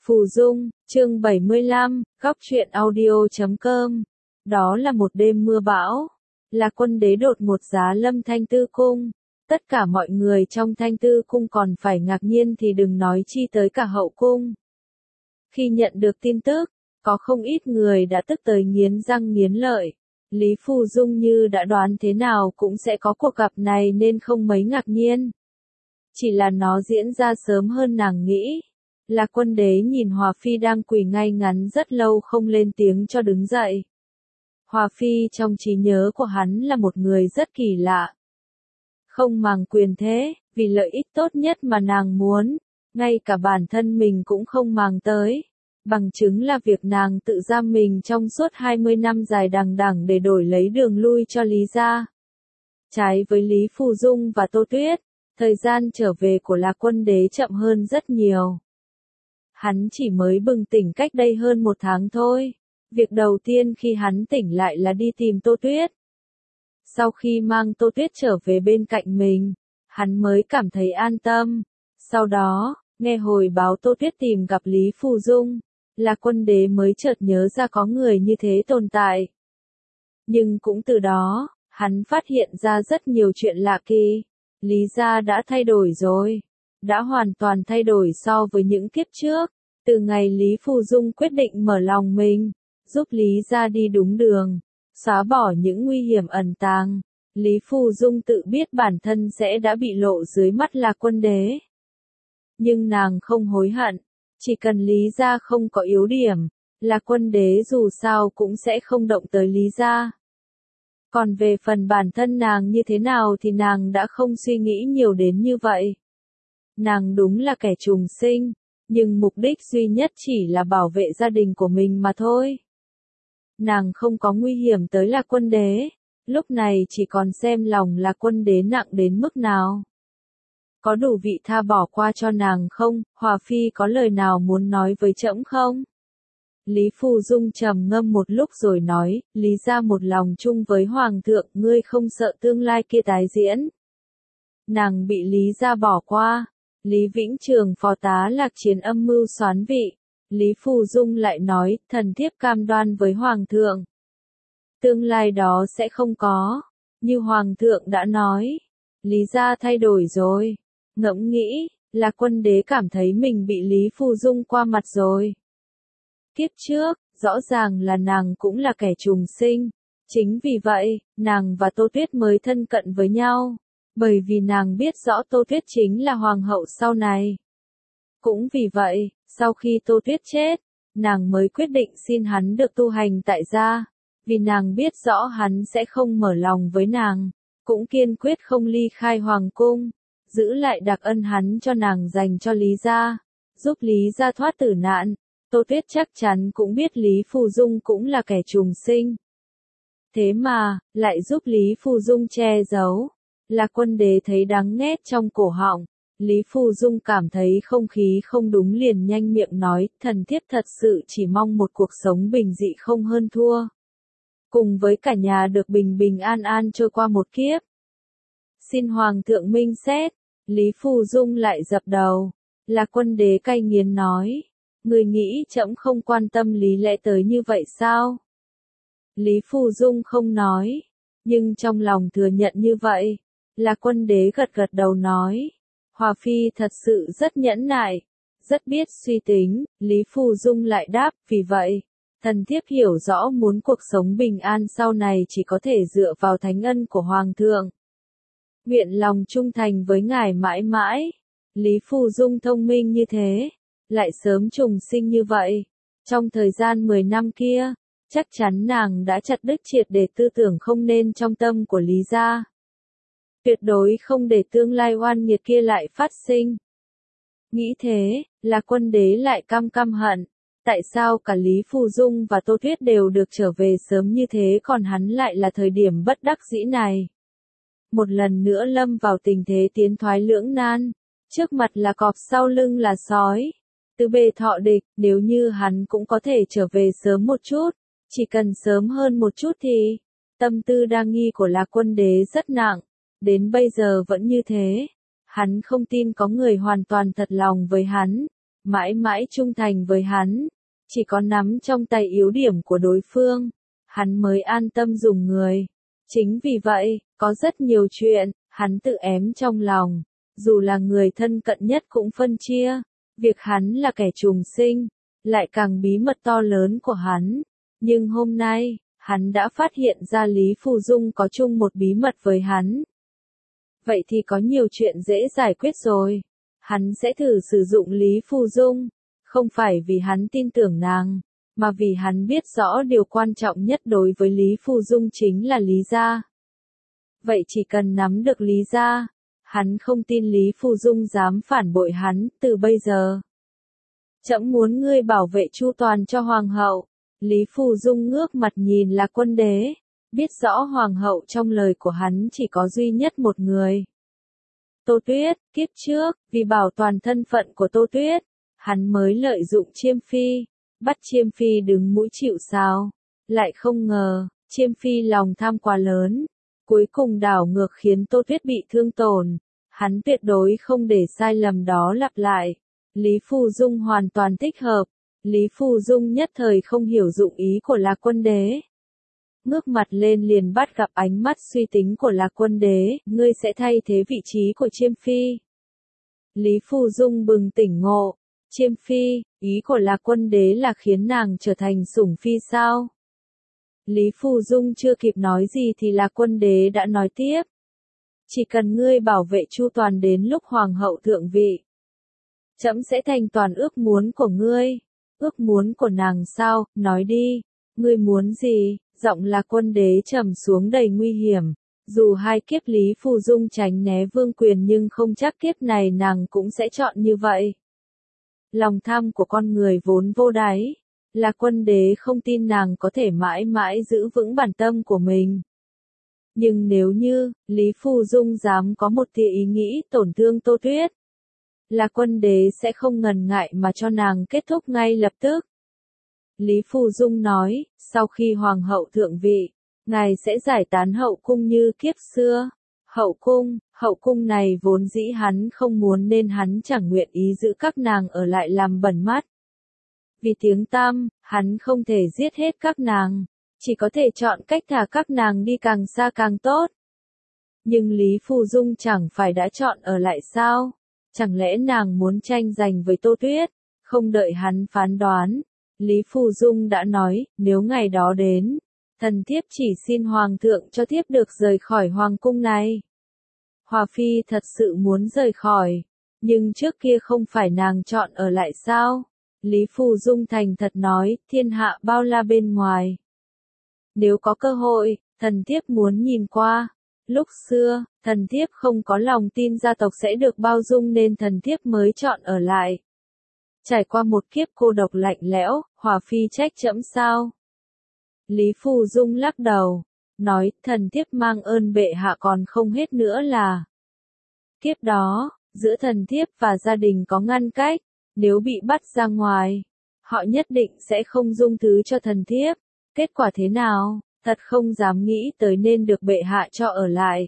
Phù Dung, chương 75, góc truyện audio.com. Đó là một đêm mưa bão. Là Quân Đế đột ngột giá lâm Thanh Tư Cung. Tất cả mọi người trong Thanh Tư Cung còn phải ngạc nhiên thì đừng nói chi tới cả hậu cung. Khi nhận được tin tức, có không ít người đã tức tới nghiến răng nghiến lợi. Lý Phù Dung như đã đoán thế nào cũng sẽ có cuộc gặp này nên không mấy ngạc nhiên. Chỉ là nó diễn ra sớm hơn nàng nghĩ. Là Quân Đế nhìn Hòa Phi đang quỳ ngay ngắn rất lâu không lên tiếng cho đứng dậy. Hòa Phi trong trí nhớ của hắn là một người rất kỳ lạ. Không màng quyền thế, vì lợi ích tốt nhất mà nàng muốn, ngay cả bản thân mình cũng không màng tới. Bằng chứng là việc nàng tự giam mình trong suốt 20 năm dài đằng đẵng để đổi lấy đường lui cho Lý gia. Trái với Lý Phù Dung và Tô Tuyết, thời gian trở về của Lạc Quân Đế chậm hơn rất nhiều. Hắn chỉ mới bừng tỉnh cách đây hơn 1 tháng thôi. Việc đầu tiên khi hắn tỉnh lại là đi tìm Tô Tuyết. Sau khi mang Tô Tuyết trở về bên cạnh mình, hắn mới cảm thấy an tâm. Sau đó, nghe hồi báo Tô Tuyết tìm gặp Lý Phù Dung, Lạc Quân Đế mới chợt nhớ ra có người như thế tồn tại. Nhưng cũng từ đó, hắn phát hiện ra rất nhiều chuyện lạ kỳ. Lý gia đã thay đổi rồi. Đã hoàn toàn thay đổi so với những kiếp trước. Từ ngày Lý Phù Dung quyết định mở lòng mình, giúp Lý gia đi đúng đường, xóa bỏ những nguy hiểm ẩn tàng, Lý Phù Dung tự biết bản thân sẽ đã bị lộ dưới mắt Lạc Quân Đế. Nhưng nàng không hối hận, chỉ cần Lý gia không có yếu điểm, Lạc Quân Đế dù sao cũng sẽ không động tới Lý gia. Còn về phần bản thân nàng như thế nào thì nàng đã không suy nghĩ nhiều đến như vậy. Nàng đúng là kẻ trùng sinh, nhưng mục đích duy nhất chỉ là bảo vệ gia đình của mình mà thôi. Nàng không có nguy hiểm tới Lạc Quân Đế, lúc này chỉ còn xem lòng Lạc Quân Đế nặng đến mức nào. Có đủ vị tha bỏ qua cho nàng không? Hòa Phi có lời nào muốn nói với trẫm không? Lý Phù Dung trầm ngâm một lúc rồi nói, Lý gia một lòng chung với Hoàng thượng, ngươi không sợ tương lai kia tái diễn. Nàng bị Lý gia bỏ qua. Lý Vĩnh Trường phó tá Lạc Chiến âm mưu soán vị. Lý Phù Dung lại nói, thần thiếp cam đoan với Hoàng thượng. Tương lai đó sẽ không có. Như Hoàng thượng đã nói. Lý gia thay đổi rồi. Ngẫm nghĩ, là Quân Đế cảm thấy mình bị Lý Phù Dung qua mặt rồi. Kiếp trước, rõ ràng là nàng cũng là kẻ trùng sinh. Chính vì vậy, nàng và Tô Tuyết mới thân cận với nhau. Bởi vì nàng biết rõ Tô Tuyết chính là hoàng hậu sau này. Cũng vì vậy, sau khi Tô Tuyết chết, nàng mới quyết định xin hắn được tu hành tại gia. Vì nàng biết rõ hắn sẽ không mở lòng với nàng, cũng kiên quyết không ly khai hoàng cung, giữ lại đặc ân hắn cho nàng dành cho Lý gia, giúp Lý gia thoát tử nạn. Tô Tuyết chắc chắn cũng biết Lý Phù Dung cũng là kẻ trùng sinh. Thế mà, lại giúp Lý Phù Dung che giấu. Lạc Quân Đế thấy đắng nghét trong cổ họng. Lý Phù Dung cảm thấy không khí không đúng liền nhanh miệng nói, thần thiếp thật sự chỉ mong một cuộc sống bình dị không hơn thua. Cùng với cả nhà được bình bình an an trôi qua một kiếp. Xin Hoàng thượng minh xét. Lý Phù Dung lại dập đầu. Lạc Quân Đế cay nghiến nói. Người nghĩ trẫm không quan tâm lý lẽ tới như vậy sao? Lý Phù Dung không nói. Nhưng trong lòng thừa nhận như vậy. Lạc Quân Đế gật gật đầu nói. Hòa Phi thật sự rất nhẫn nại, rất biết suy tính. Lý Phù Dung lại đáp, vì vậy, thần thiếp hiểu rõ muốn cuộc sống bình an sau này chỉ có thể dựa vào thánh ân của Hoàng thượng. Nguyện lòng trung thành với ngài mãi mãi. Lý Phù Dung thông minh như thế, lại sớm trùng sinh như vậy. Trong thời gian 10 năm kia, chắc chắn nàng đã chặt đứt triệt để tư tưởng không nên trong tâm của Lý gia. Tuyệt đối không để tương lai oan nghiệt kia lại phát sinh. Nghĩ thế, là Quân Đế lại căm căm hận. Tại sao cả Lý Phù Dung và Tô Tuyết đều được trở về sớm như thế còn hắn lại là thời điểm bất đắc dĩ này. Một lần nữa lâm vào tình thế tiến thoái lưỡng nan. Trước mặt là cọp sau lưng là sói. Từ bề thọ địch, nếu như hắn cũng có thể trở về sớm một chút. Chỉ cần sớm hơn một chút thì, tâm tư đa nghi của Lạc Quân Đế rất nặng. Đến bây giờ vẫn như thế. Hắn không tin có người hoàn toàn thật lòng với hắn. mãi mãi trung thành với hắn. Chỉ có nắm trong tay yếu điểm của đối phương, hắn mới an tâm dùng người. Chính vì vậy, có rất nhiều chuyện, hắn tự ém trong lòng. Dù là người thân cận nhất cũng phân chia. Việc hắn là kẻ trùng sinh, lại càng bí mật to lớn của hắn. Nhưng hôm nay, hắn đã phát hiện ra Lý Phù Dung có chung một bí mật với hắn. Vậy thì có nhiều chuyện dễ giải quyết rồi. Hắn sẽ thử sử dụng Lý Phù Dung, không phải vì hắn tin tưởng nàng, mà vì hắn biết rõ điều quan trọng nhất đối với Lý Phù Dung chính là Lý gia. Vậy chỉ cần nắm được Lý gia, hắn không tin Lý Phù Dung dám phản bội hắn từ bây giờ. Trẫm muốn ngươi bảo vệ chu toàn cho hoàng hậu. Lý Phù Dung ngước mặt nhìn Lạc Quân Đế, biết rõ hoàng hậu trong lời của hắn chỉ có duy nhất một người. Tô Tuyết, kiếp trước, vì bảo toàn thân phận của Tô Tuyết, hắn mới lợi dụng Chiêm Phi, bắt Chiêm Phi đứng mũi chịu sào. Lại không ngờ, Chiêm Phi lòng tham quá lớn, cuối cùng đảo ngược khiến Tô Tuyết bị thương tổn. Hắn tuyệt đối không để sai lầm đó lặp lại. Lý Phù Dung hoàn toàn thích hợp. Lý Phù Dung nhất thời không hiểu dụng ý của Lạc Quân Đế. Ngước mặt lên liền bắt gặp ánh mắt suy tính của Lạc Quân Đế, ngươi sẽ thay thế vị trí của Chiêm Phi. Lý Phù Dung bừng tỉnh ngộ, Chiêm Phi, ý của Lạc Quân Đế là khiến nàng trở thành sủng phi sao? Lý Phù Dung chưa kịp nói gì thì Lạc Quân Đế đã nói tiếp. Chỉ cần ngươi bảo vệ chu toàn đến lúc hoàng hậu thượng vị, trẫm sẽ thành toàn ước muốn của ngươi. Ước muốn của nàng sao, nói đi, ngươi muốn gì? Giọng Lạc Quân Đế trầm xuống đầy nguy hiểm. Dù hai kiếp Lý Phù Dung tránh né vương quyền nhưng không chắc kiếp này nàng cũng sẽ chọn như vậy. Lòng tham của con người vốn vô đáy. Lạc Quân Đế không tin nàng có thể mãi mãi giữ vững bản tâm của mình. Nhưng nếu như, Lý Phù Dung dám có một tia ý nghĩ tổn thương Tô Tuyết, Lạc Quân Đế sẽ không ngần ngại mà cho nàng kết thúc ngay lập tức. Lý Phù Dung nói, sau khi hoàng hậu thượng vị, ngài sẽ giải tán hậu cung như kiếp xưa. Hậu cung này vốn dĩ hắn không muốn nên hắn chẳng nguyện ý giữ các nàng ở lại làm bẩn mắt. Vì tiếng tăm, hắn không thể giết hết các nàng, chỉ có thể chọn cách thả các nàng đi càng xa càng tốt. Nhưng Lý Phù Dung chẳng phải đã chọn ở lại sao? Chẳng lẽ nàng muốn tranh giành với Tô Tuyết? Không đợi hắn phán đoán, Lý Phù Dung đã nói, nếu ngày đó đến, thần thiếp chỉ xin hoàng thượng cho thiếp được rời khỏi hoàng cung này. Hòa Phi thật sự muốn rời khỏi, nhưng trước kia không phải nàng chọn ở lại sao? Lý Phù Dung thành thật nói, thiên hạ bao la bên ngoài. Nếu có cơ hội, thần thiếp muốn nhìn qua. Lúc xưa, thần thiếp không có lòng tin gia tộc sẽ được bao dung nên thần thiếp mới chọn ở lại. Trải qua một kiếp cô độc lạnh lẽo, Hòa Phi trách trẫm sao? Lý Phù Dung lắc đầu, nói, thần thiếp mang ơn bệ hạ còn không hết nữa là. Kiếp đó, giữa thần thiếp và gia đình có ngăn cách, nếu bị bắt ra ngoài, họ nhất định sẽ không dung thứ cho thần thiếp. Kết quả thế nào, thật không dám nghĩ tới nên được bệ hạ cho ở lại.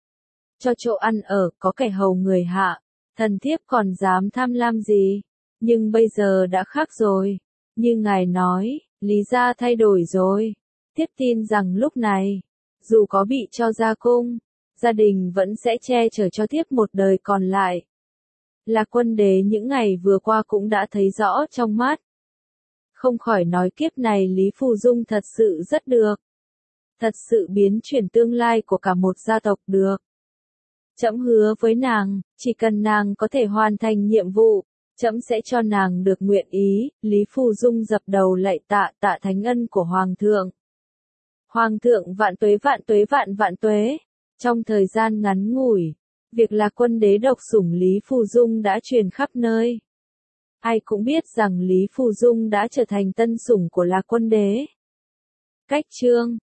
Cho chỗ ăn ở, có kẻ hầu người hạ, thần thiếp còn dám tham lam gì, nhưng bây giờ đã khác rồi. Như ngài nói, Lý gia thay đổi rồi. Thiếp tin rằng lúc này, dù có bị cho ra cung, gia đình vẫn sẽ che chở cho thiếp một đời còn lại. Lạc Quân Đế những ngày vừa qua cũng đã thấy rõ trong mắt. Không khỏi nói kiếp này Lý Phù Dung thật sự rất được. Thật sự biến chuyển tương lai của cả một gia tộc được. Trẫm hứa với nàng, chỉ cần nàng có thể hoàn thành nhiệm vụ, trẫm sẽ cho nàng được nguyện ý. Lý Phù Dung dập đầu lạy tạ thánh ân của Hoàng thượng. Hoàng thượng vạn tuế vạn tuế vạn vạn tuế. Trong thời gian ngắn ngủi, việc Lạc Quân Đế độc sủng Lý Phù Dung đã truyền khắp nơi. Ai cũng biết rằng Lý Phù Dung đã trở thành tân sủng của Lạc Quân Đế. Cách chương